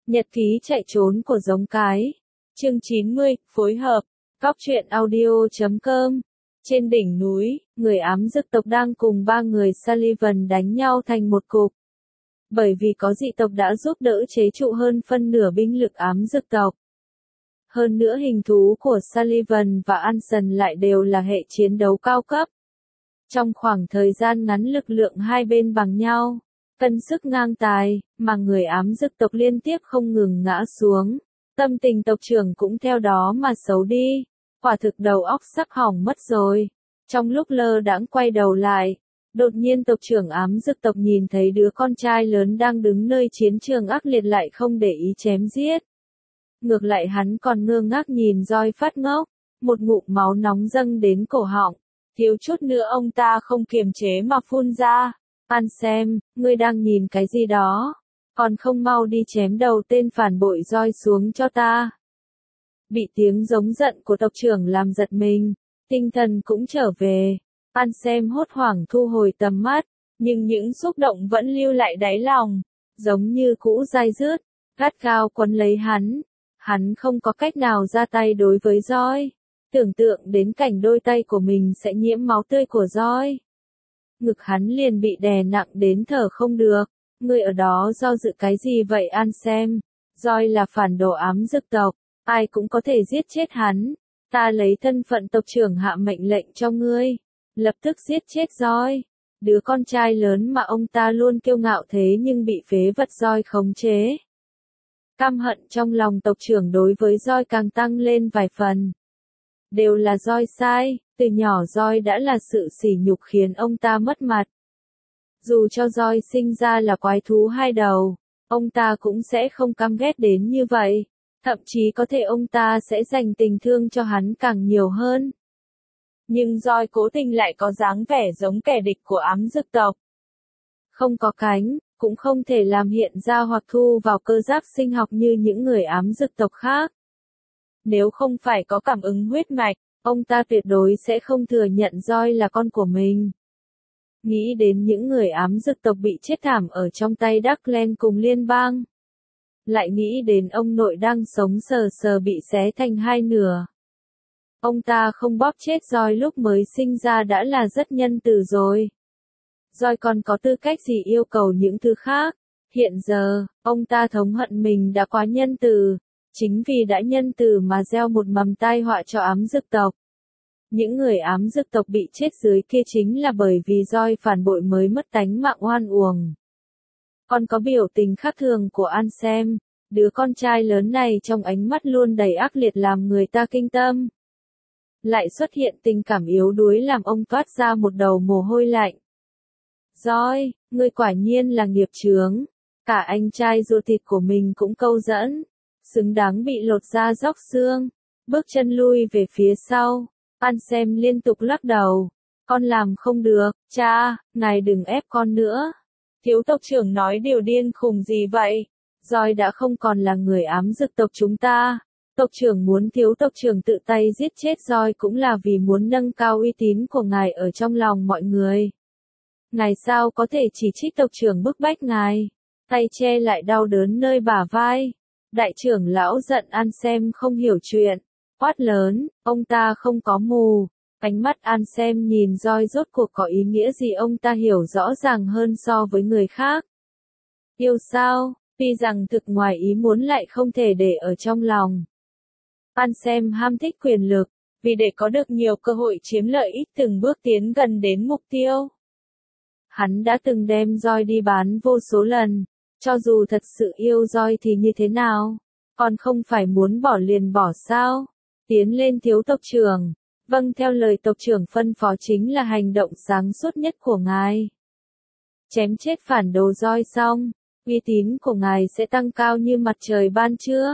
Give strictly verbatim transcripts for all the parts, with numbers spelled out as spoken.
Nhật ký chạy trốn của giống cái. Chương chín mươi, phối hợp. Cóc truyện audio chấm com. Trên đỉnh núi, người ám dực tộc đang cùng ba người Sullivan đánh nhau thành một cục. Bởi vì có dị tộc đã giúp đỡ chế trụ hơn phân nửa binh lực ám dực tộc. Hơn nữa hình thú của Sullivan và Anson lại đều là hệ chiến đấu cao cấp. Trong khoảng thời gian ngắn lực lượng hai bên bằng nhau, cân sức ngang tài, mà người ám dực tộc liên tiếp không ngừng ngã xuống. Tâm tình tộc trưởng cũng theo đó mà xấu đi, quả thực đầu óc sắp hỏng mất rồi. Trong lúc lơ đãng quay đầu lại, đột nhiên tộc trưởng ám dực tộc nhìn thấy đứa con trai lớn đang đứng nơi chiến trường ác liệt lại không để ý chém giết. Ngược lại hắn còn ngơ ngác nhìn roi phát ngốc, một ngụm máu nóng dâng đến cổ họng, thiếu chút nữa ông ta không kiềm chế mà phun ra. An xem, ngươi đang nhìn cái gì đó, còn không mau đi chém đầu tên phản bội roi xuống cho ta. Bị tiếng giống giận của tộc trưởng làm giật mình, tinh thần cũng trở về. An xem hốt hoảng thu hồi tầm mắt, nhưng những xúc động vẫn lưu lại đáy lòng, giống như cũ dai dứt, gắt gao quấn lấy hắn. Hắn không có cách nào ra tay đối với roi, tưởng tượng đến cảnh đôi tay của mình sẽ nhiễm máu tươi của roi. Ngực hắn liền bị đè nặng đến thở không được. Ngươi ở đó do dự cái gì vậy An xem? Roi là phản đồ ám dực tộc, ai cũng có thể giết chết hắn. Ta lấy thân phận tộc trưởng hạ mệnh lệnh cho ngươi, lập tức giết chết roi. Đứa con trai lớn mà ông ta luôn kiêu ngạo thế nhưng bị phế vật roi khống chế. Căm hận trong lòng tộc trưởng đối với roi càng tăng lên vài phần. Đều là roi sai, từ nhỏ roi đã là sự sỉ nhục khiến ông ta mất mặt. Dù cho roi sinh ra là quái thú hai đầu, ông ta cũng sẽ không căm ghét đến như vậy. Thậm chí có thể ông ta sẽ dành tình thương cho hắn càng nhiều hơn. Nhưng roi cố tình lại có dáng vẻ giống kẻ địch của ám dực tộc. Không có cánh, cũng không thể làm hiện ra hoặc thu vào cơ giáp sinh học như những người ám dực tộc khác. Nếu không phải có cảm ứng huyết mạch, ông ta tuyệt đối sẽ không thừa nhận roi là con của mình. Nghĩ đến những người ám dực tộc bị chết thảm ở trong tay Darkland cùng liên bang. Lại nghĩ đến ông nội đang sống sờ sờ bị xé thành hai nửa. Ông ta không bóp chết roi lúc mới sinh ra đã là rất nhân từ rồi. Roi còn có tư cách gì yêu cầu những thứ khác. Hiện giờ, ông ta thống hận mình đã quá nhân từ. Chính vì đã nhân từ mà gieo một mầm tai họa cho ám dực tộc. Những người ám dực tộc bị chết dưới kia chính là bởi vì roi phản bội mới mất tánh mạng oan uổng. Còn có biểu tình khác thường của An xem, đứa con trai lớn này trong ánh mắt luôn đầy ác liệt làm người ta kinh tâm. Lại xuất hiện tình cảm yếu đuối làm ông toát ra một đầu mồ hôi lạnh. Roi, ngươi quả nhiên là nghiệp chướng, cả anh trai ruột thịt của mình cũng câu dẫn, xứng đáng bị lột da róc xương, bước chân lui về phía sau. An xem liên tục lắc đầu, con làm không được, cha, ngài đừng ép con nữa. Thiếu tộc trưởng nói điều điên khùng gì vậy? Roi đã không còn là người ám dực tộc chúng ta. Tộc trưởng muốn thiếu tộc trưởng tự tay giết chết roi cũng là vì muốn nâng cao uy tín của ngài ở trong lòng mọi người. Ngài sao có thể chỉ trích tộc trưởng bức bách ngài? Tay che lại đau đớn nơi bả vai. Đại trưởng lão giận An xem không hiểu chuyện. Quát lớn, ông ta không có mù. Ánh mắt An xem nhìn roi rốt cuộc có ý nghĩa gì ông ta hiểu rõ ràng hơn so với người khác. Yêu sao, tuy rằng thực ngoài ý muốn lại không thể để ở trong lòng. An xem ham thích quyền lực, vì để có được nhiều cơ hội chiếm lợi ích từng bước tiến gần đến mục tiêu. Hắn đã từng đem roi đi bán vô số lần, cho dù thật sự yêu roi thì như thế nào, còn không phải muốn bỏ liền bỏ sao? Tiến lên thiếu tộc trưởng, vâng theo lời tộc trưởng phân phó chính là hành động sáng suốt nhất của ngài. Chém chết phản đồ roi xong, uy tín của ngài sẽ tăng cao như mặt trời ban trưa.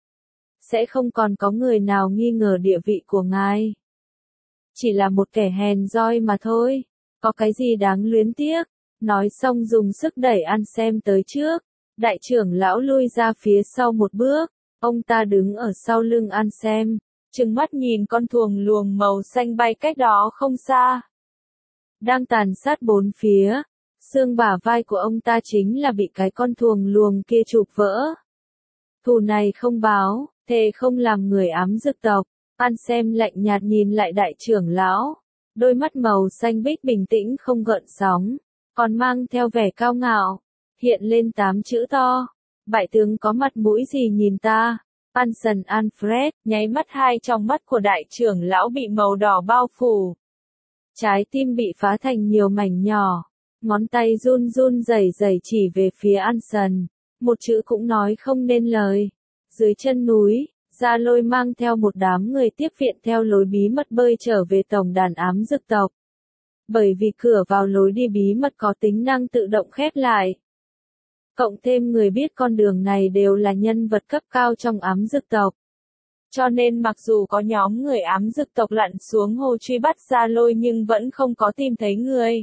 Sẽ không còn có người nào nghi ngờ địa vị của ngài. Chỉ là một kẻ hèn roi mà thôi, có cái gì đáng luyến tiếc. Nói xong dùng sức đẩy An xem tới trước, đại trưởng lão lui ra phía sau một bước, ông ta đứng ở sau lưng An xem. Trừng mắt nhìn con thuồng luồng màu xanh bay cách đó không xa. Đang tàn sát bốn phía, xương bả vai của ông ta chính là bị cái con thuồng luồng kia chụp vỡ. Thù này không báo, thề không làm người ám dực tộc. An xem lạnh nhạt nhìn lại đại trưởng lão. Đôi mắt màu xanh biếc bình tĩnh không gợn sóng, còn mang theo vẻ cao ngạo. Hiện lên tám chữ to. Bại tướng có mặt mũi gì nhìn ta? Anson Alfred, nháy mắt hai trong mắt của đại trưởng lão bị màu đỏ bao phủ. Trái tim bị phá thành nhiều mảnh nhỏ. Ngón tay run run rẩy rẩy chỉ về phía Anson. Một chữ cũng nói không nên lời. Dưới chân núi, Gia Lôi mang theo một đám người tiếp viện theo lối bí mật bơi trở về tổng đàn ám dực tộc. Bởi vì cửa vào lối đi bí mật có tính năng tự động khép lại. Cộng thêm người biết con đường này đều là nhân vật cấp cao trong ám dực tộc. Cho nên mặc dù có nhóm người ám dực tộc lặn xuống hồ truy bắt Gia Lôi nhưng vẫn không có tìm thấy người.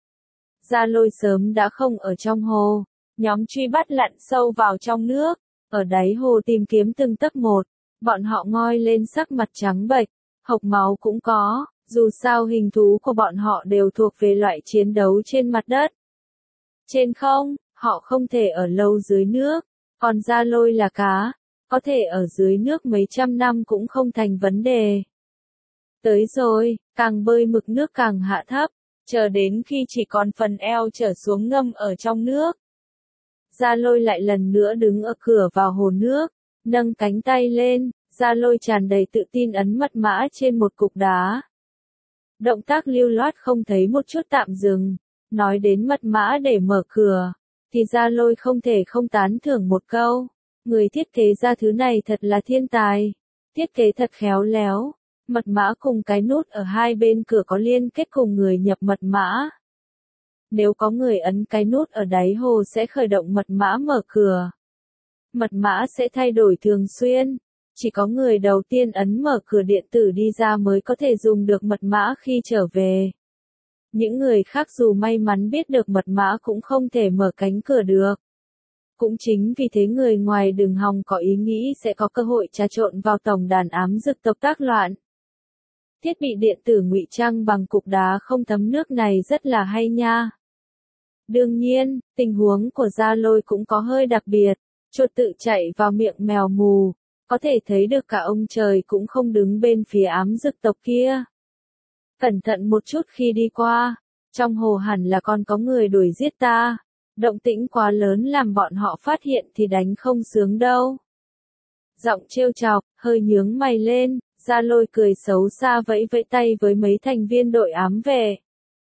Gia Lôi sớm đã không ở trong hồ. Nhóm truy bắt lặn sâu vào trong nước. Ở đáy hồ tìm kiếm từng tấc một. Bọn họ ngoi lên sắc mặt trắng bệch. Hộc máu cũng có. Dù sao hình thú của bọn họ đều thuộc về loại chiến đấu trên mặt đất. Trên không, họ không thể ở lâu dưới nước. Còn Gia Lôi là cá. Có thể ở dưới nước mấy trăm năm cũng không thành vấn đề. Tới rồi, càng bơi mực nước càng hạ thấp. Chờ đến khi chỉ còn phần eo trở xuống ngâm ở trong nước. Gia Lôi lại lần nữa đứng ở cửa vào hồ nước. Nâng cánh tay lên, Gia Lôi tràn đầy tự tin ấn mật mã trên một cục đá. Động tác lưu loát không thấy một chút tạm dừng. Nói đến mật mã để mở cửa, thì Gia Lôi không thể không tán thưởng một câu. Người thiết kế ra thứ này thật là thiên tài. Thiết kế thật khéo léo. Mật mã cùng cái nút ở hai bên cửa có liên kết cùng người nhập mật mã. Nếu có người ấn cái nút ở đáy hồ sẽ khởi động mật mã mở cửa. Mật mã sẽ thay đổi thường xuyên. Chỉ có người đầu tiên ấn mở cửa điện tử đi ra mới có thể dùng được mật mã khi trở về. Những người khác dù may mắn biết được mật mã cũng không thể mở cánh cửa được. Cũng chính vì thế người ngoài đừng hòng có ý nghĩ sẽ có cơ hội trà trộn vào tổng đàn ám dực tộc tác loạn. Thiết bị điện tử ngụy trang bằng cục đá không thấm nước này rất là hay nha. Đương nhiên, tình huống của Gia Lôi cũng có hơi đặc biệt. Chuột tự chạy vào miệng mèo mù. Có thể thấy được cả ông trời cũng không đứng bên phía ám dực tộc kia. Cẩn thận một chút khi đi qua. Trong hồ hẳn là còn có người đuổi giết ta. Động tĩnh quá lớn làm bọn họ phát hiện thì đánh không sướng đâu. Giọng trêu chọc, hơi nhướng mày lên, Gia Lôi cười xấu xa vẫy vẫy tay với mấy thành viên đội ám vệ.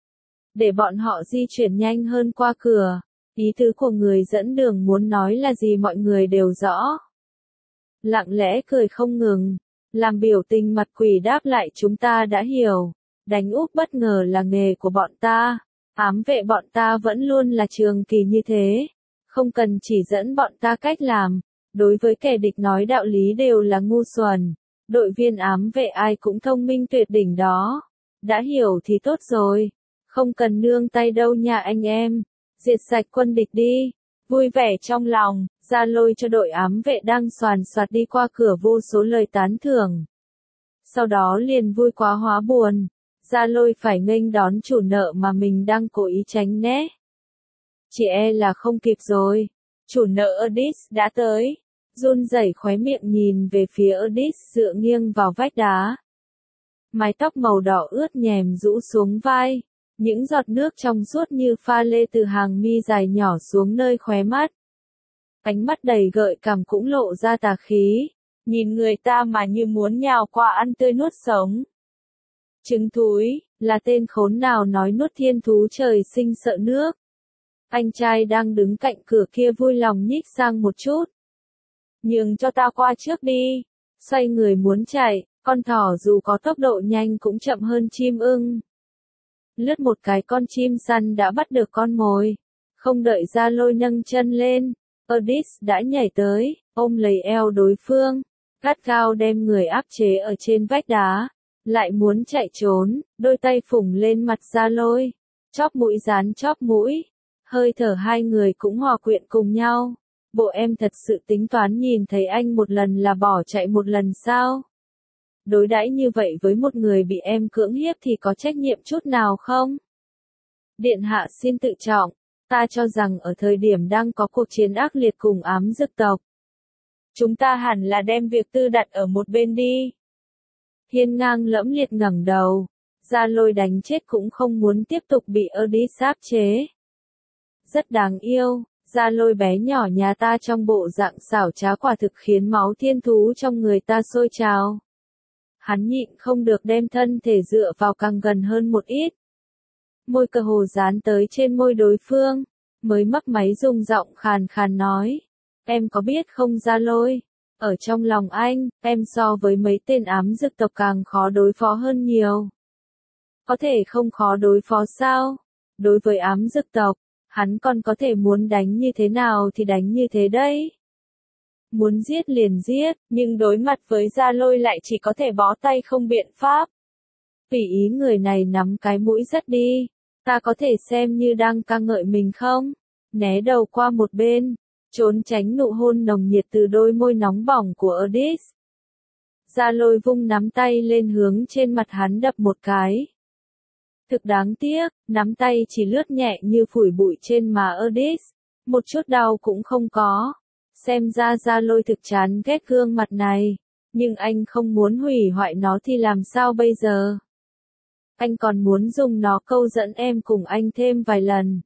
Để bọn họ di chuyển nhanh hơn qua cửa. Ý tứ của người dẫn đường muốn nói là gì mọi người đều rõ. Lặng lẽ cười không ngừng. Làm biểu tình mặt quỷ đáp lại chúng ta đã hiểu. Đánh úp bất ngờ là nghề của bọn ta. Ám vệ bọn ta vẫn luôn là trường kỳ như thế. Không cần chỉ dẫn bọn ta cách làm. Đối với kẻ địch nói đạo lý đều là ngu xuẩn. Đội viên ám vệ ai cũng thông minh tuyệt đỉnh đó. Đã hiểu thì tốt rồi. Không cần nương tay đâu nha anh em. Diệt sạch quân địch đi. Vui vẻ trong lòng, Gia Lôi cho đội ám vệ đang soàn soạt đi qua cửa vô số lời tán thưởng. Sau đó liền vui quá hóa buồn. Gia Lôi phải nghênh đón chủ nợ mà mình đang cố ý tránh né. Chỉ e là không kịp rồi. Chủ nợ Erdis đã tới. Run rẩy khóe miệng nhìn về phía Erdis dựa nghiêng vào vách đá. Mái tóc màu đỏ ướt nhèm rũ xuống vai. Những giọt nước trong suốt như pha lê từ hàng mi dài nhỏ xuống nơi khóe mắt. Ánh mắt đầy gợi cảm cũng lộ ra tà khí. Nhìn người ta mà như muốn nhào qua ăn tươi nuốt sống. Trứng thúi, là tên khốn nào nói nuốt thiên thú trời sinh sợ nước. Anh trai đang đứng cạnh cửa kia vui lòng nhích sang một chút. Nhường cho ta qua trước đi. Xoay người muốn chạy, con thỏ dù có tốc độ nhanh cũng chậm hơn chim ưng. Lướt một cái con chim săn đã bắt được con mồi. Không đợi Gia Lôi nâng chân lên, Erdis đã nhảy tới, ôm lấy eo đối phương, gắt gao đem người áp chế ở trên vách đá. Lại muốn chạy trốn, đôi tay phủng lên mặt Gia Lôi. Chóp mũi dán chóp mũi. Hơi thở hai người cũng hòa quyện cùng nhau. Bộ em thật sự tính toán nhìn thấy anh một lần là bỏ chạy một lần sao? Đối đãi như vậy với một người bị em cưỡng hiếp thì có trách nhiệm chút nào không? Điện hạ xin tự trọng, ta cho rằng ở thời điểm đang có cuộc chiến ác liệt cùng ám dực tộc. Chúng ta hẳn là đem việc tư đặt ở một bên đi. Hiên ngang lẫm liệt ngẩng đầu. Gia Lôi đánh chết cũng không muốn tiếp tục bị Erdis áp chế. Rất đáng yêu, Gia Lôi bé nhỏ nhà ta trong bộ dạng xảo trá quả thực khiến máu thiên thú trong người ta sôi trào. Hắn nhịn không được đem thân thể dựa vào càng gần hơn một ít. Môi cơ hồ dán tới trên môi đối phương, mới mấp máy dùng giọng khàn khàn nói. Em có biết không Gia Lôi, ở trong lòng anh, em so với mấy tên ám dực tộc càng khó đối phó hơn nhiều. Có thể không khó đối phó sao? Đối với ám dực tộc, hắn còn có thể muốn đánh như thế nào thì đánh như thế đấy. Muốn giết liền giết, nhưng đối mặt với Gia Lôi lại chỉ có thể bó tay không biện pháp. Tùy ý người này nắm cái mũi rất đi, ta có thể xem như đang ca ngợi mình không? Né đầu qua một bên, trốn tránh nụ hôn nồng nhiệt từ đôi môi nóng bỏng của Erdis. Gia Lôi vung nắm tay lên hướng trên mặt hắn đập một cái. Thực đáng tiếc, nắm tay chỉ lướt nhẹ như phủi bụi trên má Erdis, một chút đau cũng không có. Xem ra Gia Lôi thực chán ghét gương mặt này, nhưng anh không muốn hủy hoại nó thì làm sao bây giờ? Anh còn muốn dùng nó câu dẫn em cùng anh thêm vài lần.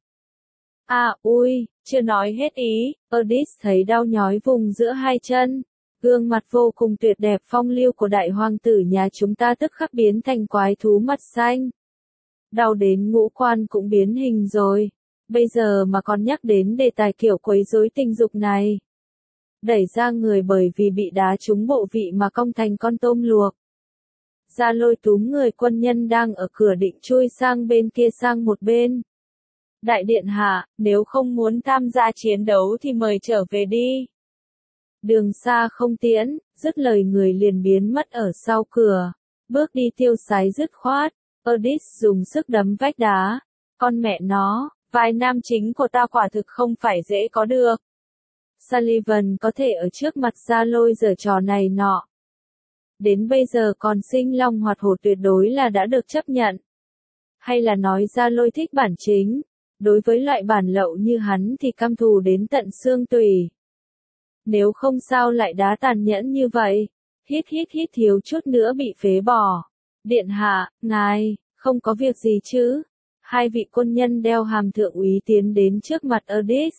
À, ui, chưa nói hết ý, Erdis thấy đau nhói vùng giữa hai chân. Gương mặt vô cùng tuyệt đẹp phong lưu của đại hoàng tử nhà chúng ta tức khắc biến thành quái thú mặt xanh. Đau đến ngũ quan cũng biến hình rồi. Bây giờ mà còn nhắc đến đề tài kiểu quấy rối tình dục này. Đẩy ra người bởi vì bị đá trúng bộ vị mà cong thành con tôm luộc. Gia Lôi túm người quân nhân đang ở cửa định chui sang bên kia sang một bên. Đại điện hạ, nếu không muốn tham gia chiến đấu thì mời trở về đi. Đường xa không tiễn, dứt lời người liền biến mất ở sau cửa. Bước đi tiêu sái dứt khoát. Erdis dùng sức đấm vách đá. Con mẹ nó, vai nam chính của ta quả thực không phải dễ có được. Sullivan có thể ở trước mặt Gia Lôi giở trò này nọ. Đến bây giờ còn sinh long hoạt hổ tuyệt đối là đã được chấp nhận. Hay là nói Gia Lôi thích bản chính, đối với loại bản lậu như hắn thì căm thù đến tận xương tủy. Nếu không sao lại đá tàn nhẫn như vậy, hít hít hít thiếu chút nữa bị phế bỏ. Điện hạ, ngài, không có việc gì chứ? Hai vị quân nhân đeo hàm thượng úy tiến đến trước mặt Erdis.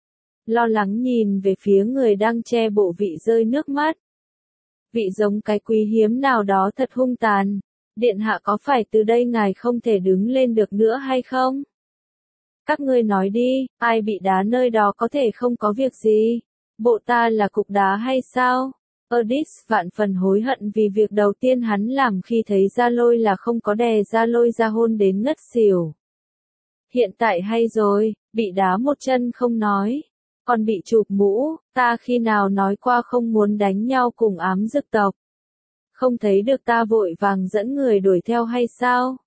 Lo lắng nhìn về phía người đang che bộ vị rơi nước mắt. Vị giống cái quý hiếm nào đó thật hung tàn. Điện hạ có phải từ đây ngài không thể đứng lên được nữa hay không? Các ngươi nói đi, ai bị đá nơi đó có thể không có việc gì? Bộ ta là cục đá hay sao? Erdis vạn phần hối hận vì việc đầu tiên hắn làm khi thấy Gia Lôi là không có đè Gia Lôi ra hôn đến ngất xỉu. Hiện tại hay rồi, bị đá một chân không nói, còn bị chụp mũ, ta khi nào nói qua không muốn đánh nhau cùng ám dực tộc. Không thấy được ta vội vàng dẫn người đuổi theo hay sao?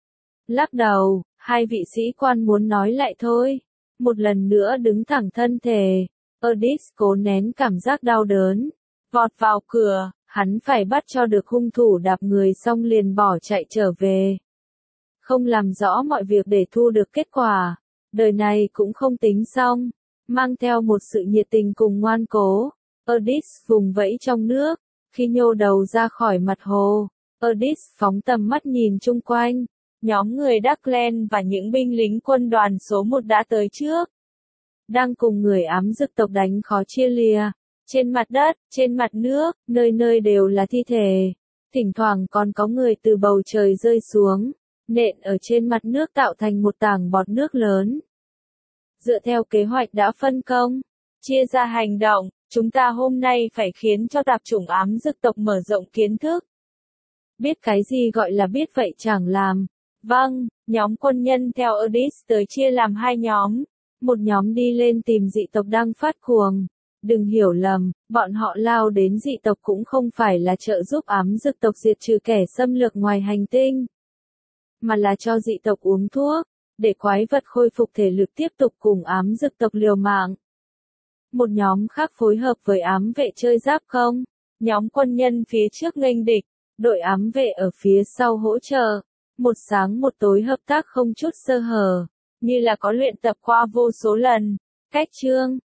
Lắc đầu, hai vị sĩ quan muốn nói lại thôi. Một lần nữa đứng thẳng thân thể, Erdis cố nén cảm giác đau đớn. Vọt vào cửa, hắn phải bắt cho được hung thủ đạp người xong liền bỏ chạy trở về. Không làm rõ mọi việc để thu được kết quả, đời này cũng không tính xong. Mang theo một sự nhiệt tình cùng ngoan cố, Erdis vùng vẫy trong nước. Khi nhô đầu ra khỏi mặt hồ, Erdis phóng tầm mắt nhìn chung quanh. Nhóm người Darkland và những binh lính quân đoàn số một đã tới trước. Đang cùng người ám dực tộc đánh khó chia lìa. Trên mặt đất, trên mặt nước, nơi nơi đều là thi thể. Thỉnh thoảng còn có người từ bầu trời rơi xuống, nện ở trên mặt nước tạo thành một tảng bọt nước lớn. Dựa theo kế hoạch đã phân công, chia ra hành động, chúng ta hôm nay phải khiến cho tạp chủng ám dực tộc mở rộng kiến thức. Biết cái gì gọi là biết vậy chẳng làm. Vâng, nhóm quân nhân theo Erdis tới chia làm hai nhóm. Một nhóm đi lên tìm dị tộc đang phát cuồng. Đừng hiểu lầm, bọn họ lao đến dị tộc cũng không phải là trợ giúp ám dực tộc diệt trừ kẻ xâm lược ngoài hành tinh, mà là cho dị tộc uống thuốc, để quái vật khôi phục thể lực tiếp tục cùng ám dực tộc liều mạng. Một nhóm khác phối hợp với ám vệ chơi giáp không, nhóm quân nhân phía trước nghênh địch, đội ám vệ ở phía sau hỗ trợ, một sáng một tối hợp tác không chút sơ hở, như là có luyện tập qua vô số lần. Cách chương